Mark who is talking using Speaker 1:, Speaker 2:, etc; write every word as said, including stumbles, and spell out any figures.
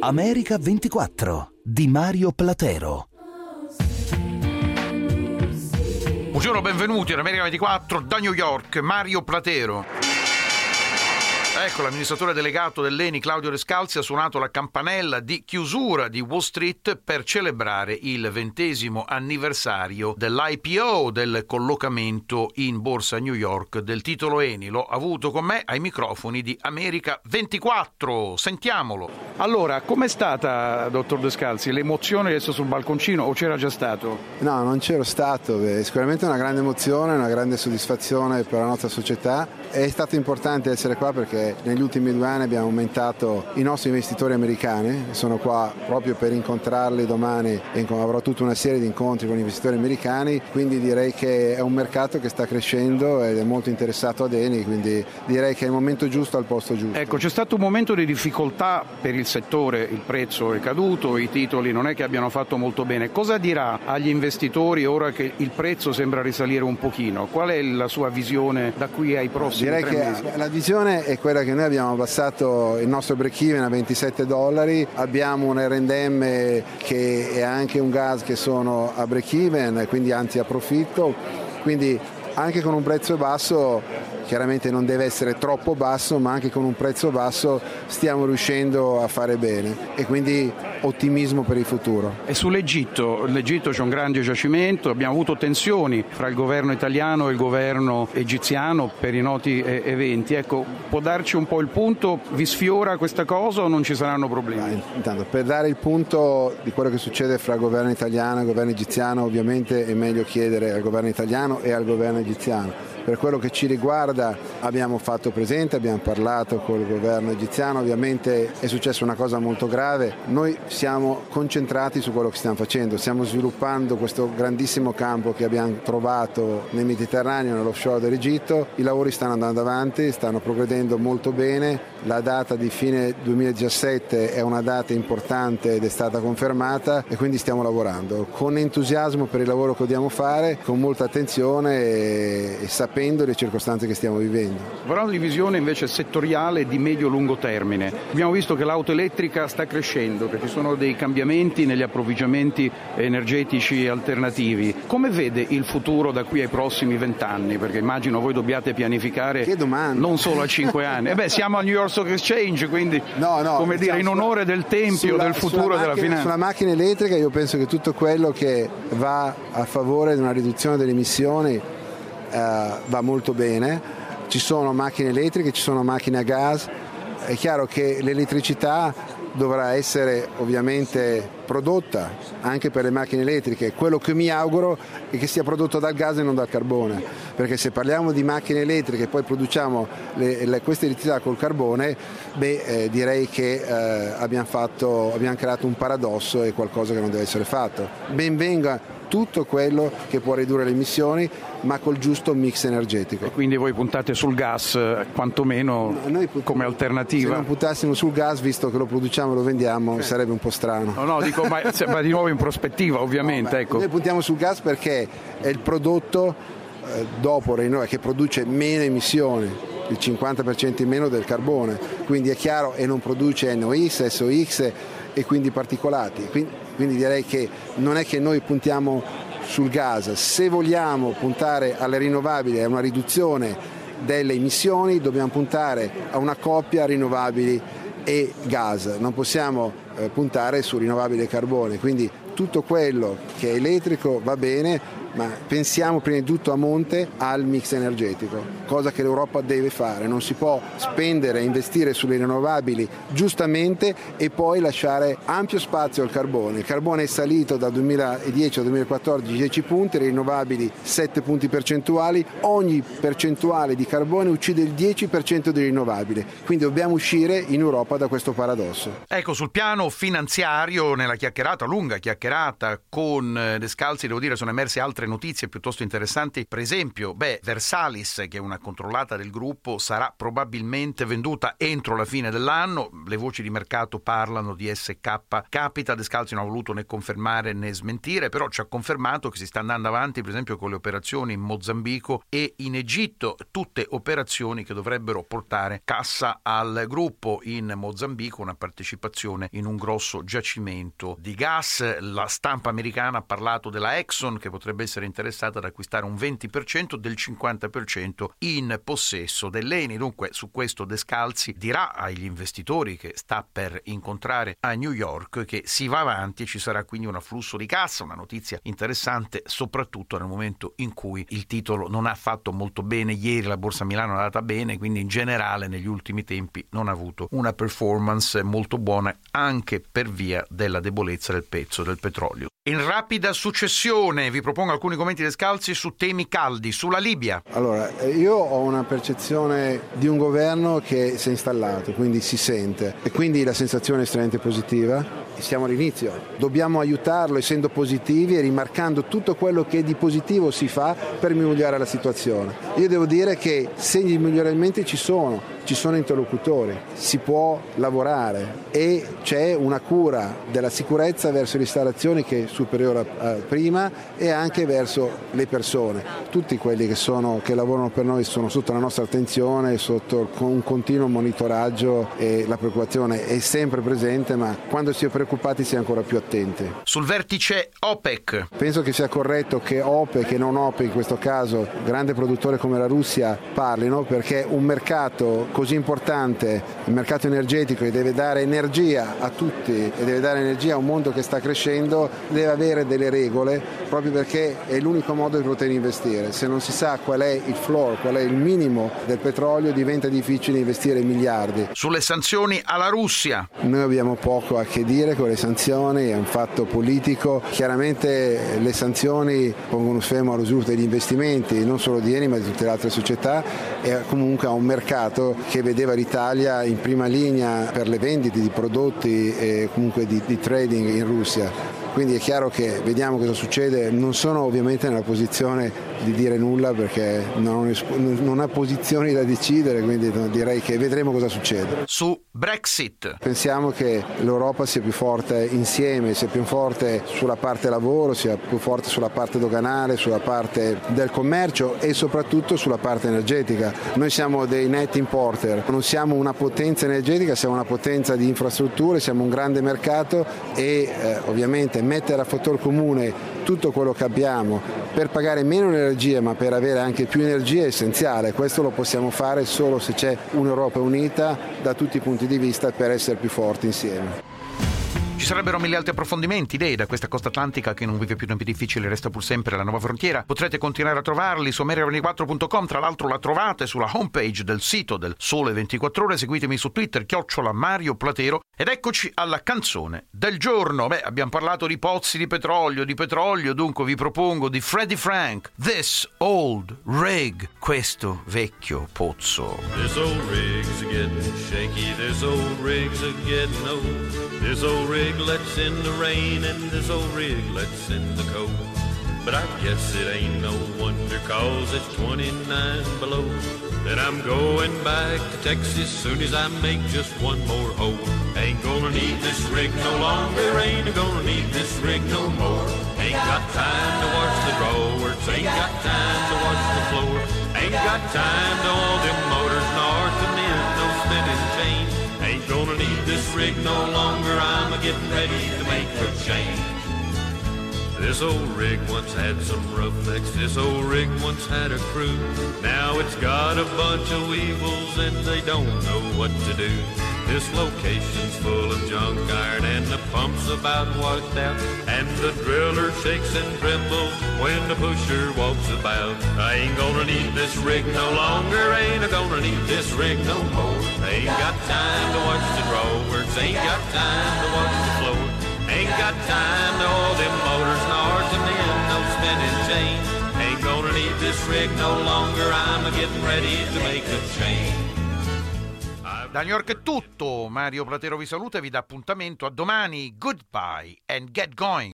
Speaker 1: America ventiquattro di Mario Platero.
Speaker 2: Buongiorno, benvenuti ad America ventiquattro da New York, Mario Platero. Ecco, l'amministratore delegato dell'Eni Claudio Descalzi ha suonato la campanella di chiusura di Wall Street per celebrare il ventesimo anniversario dell'I P O, del collocamento in borsa a New York del titolo Eni. L'ho avuto con me ai microfoni di America ventiquattro. Sentiamolo.
Speaker 3: Allora, com'è stata, dottor Descalzi, l'emozione adesso sul balconcino, o c'era già stato?
Speaker 4: No, non c'ero stato. Beh, sicuramente una grande emozione, una grande soddisfazione per la nostra società. È stato importante essere qua perché negli ultimi due anni abbiamo aumentato i nostri investitori americani. Sono qua proprio per incontrarli domani e avrò tutta una serie di incontri con investitori americani, quindi direi che è un mercato che sta crescendo ed è molto interessato ad Eni, quindi direi che è il momento giusto al posto giusto.
Speaker 3: Ecco, c'è stato un momento di difficoltà per il settore, il prezzo è caduto, i titoli non è che abbiano fatto molto bene. Cosa dirà agli investitori ora che il prezzo sembra risalire un pochino? Qual è la sua visione da qui ai prossimi
Speaker 4: direi
Speaker 3: tre
Speaker 4: che
Speaker 3: mesi?
Speaker 4: La visione è quella che noi abbiamo abbassato il nostro break-even a ventisette dollari, abbiamo un erre ende emme che è anche un gas che sono a break-even, quindi anzi a profitto, quindi anche con un prezzo basso, chiaramente non deve essere troppo basso, ma anche con un prezzo basso stiamo riuscendo a fare bene e quindi ottimismo per il futuro.
Speaker 3: E sull'Egitto, l'Egitto c'è un grande giacimento, abbiamo avuto tensioni fra il governo italiano e il governo egiziano per i noti eh, eventi. Ecco, può darci un po' il punto? Vi sfiora questa cosa o non ci saranno problemi?
Speaker 4: Ah, intanto, per dare il punto di quello che succede fra il governo italiano e il governo egiziano, ovviamente è meglio chiedere al governo italiano e al governo egiziano. Per quello che ci riguarda abbiamo fatto presente, abbiamo parlato con il governo egiziano, ovviamente è successa una cosa molto grave, noi siamo concentrati su quello che stiamo facendo, stiamo sviluppando questo grandissimo campo che abbiamo trovato nel Mediterraneo, nell'offshore dell'Egitto, i lavori stanno andando avanti, stanno progredendo molto bene, la data di fine duemiladiciassette è una data importante ed è stata confermata e quindi stiamo lavorando con entusiasmo per il lavoro che dobbiamo fare, con molta attenzione e, e sapendo le circostanze che stiamo vivendo.
Speaker 3: Però una visione invece settoriale di medio-lungo termine. Abbiamo visto che l'auto elettrica sta crescendo, che ci sono dei cambiamenti negli approvvigionamenti energetici alternativi. Come vede il futuro da qui ai prossimi vent'anni? Perché immagino voi dobbiate pianificare non solo a cinque anni. E beh, siamo al New York Stock Exchange, quindi no, no, come dire, in onore del tempio,
Speaker 4: sulla,
Speaker 3: del futuro della
Speaker 4: macchina,
Speaker 3: finanza.
Speaker 4: Sulla macchina elettrica io penso che tutto quello che va a favore di una riduzione delle emissioni Uh, va molto bene, ci sono macchine elettriche, ci sono macchine a gas, è chiaro che l'elettricità dovrà essere ovviamente prodotta anche per le macchine elettriche, quello che mi auguro è che sia prodotto dal gas e non dal carbone, perché se parliamo di macchine elettriche e poi produciamo le, le, questa elettricità col carbone, beh eh, direi che eh, abbiamo, fatto, abbiamo creato un paradosso e qualcosa che non deve essere fatto. Ben venga tutto quello che può ridurre le emissioni, ma col giusto mix energetico.
Speaker 3: E quindi voi puntate sul gas, quantomeno no, noi put- come alternativa?
Speaker 4: Se non puntassimo sul gas, visto che lo produciamo e lo vendiamo, eh. sarebbe un po' strano.
Speaker 3: No, no, dico, ma, ma di nuovo in prospettiva, ovviamente. No, beh, ecco.
Speaker 4: Noi puntiamo sul gas perché è il prodotto eh, dopo rinnovabile che produce meno emissioni, il cinquanta per cento in meno del carbone, quindi è chiaro, e non produce N O X, S O X e quindi particolati. Quindi, quindi direi che non è che noi puntiamo sul gas, se vogliamo puntare alle rinnovabili e a una riduzione delle emissioni dobbiamo puntare a una coppia rinnovabili e gas, non possiamo eh, puntare su rinnovabili e carbone, quindi tutto quello che è elettrico va bene, ma pensiamo prima di tutto a monte al mix energetico, cosa che l'Europa deve fare, non si può spendere e investire sulle rinnovabili giustamente e poi lasciare ampio spazio al carbone. Il carbone è salito dal duemiladieci al duemilaquattordici dieci punti, le rinnovabili sette punti percentuali, ogni percentuale di carbone uccide il dieci per cento di rinnovabili, quindi dobbiamo uscire in Europa da questo paradosso.
Speaker 2: Ecco, sul piano finanziario, nella chiacchierata, lunga chiacchierata con Descalzi, devo dire sono emerse altre altre notizie piuttosto interessanti, per esempio, beh, Versalis, che è una controllata del gruppo, sarà probabilmente venduta entro la fine dell'anno. Le voci di mercato parlano di S K Capital. Descalzi non ha voluto né confermare né smentire, però ci ha confermato che si sta andando avanti per esempio con le operazioni in Mozambico e in Egitto, tutte operazioni che dovrebbero portare cassa al gruppo. In Mozambico una partecipazione in un grosso giacimento di gas. La stampa americana ha parlato della Exxon, che potrebbe essere interessata ad acquistare un venti per cento del cinquanta per cento in possesso dell'Eni. Dunque su questo Descalzi dirà agli investitori che sta per incontrare a New York che si va avanti e ci sarà quindi un afflusso di cassa, una notizia interessante soprattutto nel momento in cui il titolo non ha fatto molto bene ieri, la Borsa Milano è andata bene, quindi in generale negli ultimi tempi non ha avuto una performance molto buona anche per via della debolezza del prezzo del petrolio. In rapida successione vi propongo alcuni commenti Descalzi su temi caldi, sulla Libia.
Speaker 4: Allora, io ho una percezione di un governo che si è installato, quindi si sente, e quindi la sensazione è estremamente positiva. Siamo all'inizio, dobbiamo aiutarlo essendo positivi e rimarcando tutto quello che di positivo si fa per migliorare la situazione. Io devo dire che segni di miglioramenti ci sono, ci sono interlocutori, si può lavorare e c'è una cura della sicurezza verso le installazioni che è superiore a prima e anche verso le persone. Tutti quelli che, sono, che lavorano per noi sono sotto la nostra attenzione, sotto un continuo monitoraggio e la preoccupazione è sempre presente, ma quando si è preoccupati si è ancora più attenti.
Speaker 2: Sul vertice OPEC.
Speaker 4: Penso che sia corretto che OPEC e non OPEC in questo caso, grande produttore come la Russia, parlino, perché un mercato così importante, il mercato energetico, che deve dare energia a tutti e deve dare energia a un mondo che sta crescendo, deve avere delle regole proprio perché è l'unico modo di poter investire. Se non si sa qual è il floor, qual è il minimo del petrolio, diventa difficile investire miliardi.
Speaker 2: Sulle sanzioni alla Russia.
Speaker 4: Noi abbiamo poco a che dire con le sanzioni, è un fatto politico. Chiaramente le sanzioni pongono fermo allo sviluppo degli investimenti, non solo di Eni ma di tutte le altre società, e comunque a un mercato che vedeva l'Italia in prima linea per le vendite di prodotti e comunque di, di trading in Russia. Quindi è chiaro che vediamo cosa succede. Non sono ovviamente nella posizione di dire nulla perché non, non ha posizioni da decidere, quindi direi che vedremo cosa succede.
Speaker 2: Su Brexit.
Speaker 4: Pensiamo che l'Europa sia più forte insieme, sia più forte sulla parte lavoro, sia più forte sulla parte doganale, sulla parte del commercio e soprattutto sulla parte energetica. Noi siamo dei net importer, non siamo una potenza energetica, siamo una potenza di infrastrutture, siamo un grande mercato e eh, ovviamente mettere a fattore comune tutto quello che abbiamo per pagare meno energia ma per avere anche più energia è essenziale. Questo lo possiamo fare solo se c'è un'Europa unita da tutti i punti di vista per essere più forti insieme.
Speaker 2: Ci sarebbero mille altri approfondimenti, idee da questa costa atlantica che non vive più tempi difficili, resta pur sempre la nuova frontiera. Potrete continuare a trovarli su america ventiquattro punto com, tra l'altro la trovate sulla homepage del sito del Sole ventiquattro Ore. Seguitemi su Twitter, chiocciola Mario Platero. Ed eccoci alla canzone del giorno. Beh, abbiamo parlato di pozzi di petrolio, di petrolio, dunque vi propongo di Freddie Frank, This Old Rig, questo vecchio pozzo.
Speaker 5: This old rig's getting shaky, this old rig's a getting old. This old rig lets in the rain and this old rig lets in the cold. But I guess it ain't no wonder cause it's twenty-nine below. That I'm going back to Texas soon as I make just one more hole. Ain't gonna need this rig no longer, ain't gonna need this rig no more. Ain't got time to watch the drawers, ain't got time to watch the floor. Ain't got time to all them motors nor to mend no spinning chain. Ain't gonna need this rig no longer, I'm a-getting ready to make a change. This old rig once had some roughnecks, this old rig once had a crew. Now it's got a bunch of weevils and they don't know what to do. This location's full of junk iron and the pump's about washed out. And the driller shakes and trembles when the pusher walks about. I ain't gonna need this rig no longer, ain't gonna need this rig no more. Ain't got time to watch the drawers, ain't got time to watch the floor. Ain't got time to all them motors nor to mend no spinning chain. Ain't gonna need this rig no longer, I'm a-getting ready to make a change.
Speaker 2: Da New York è tutto, Mario Platero vi saluta e vi dà appuntamento a domani. Goodbye and get going.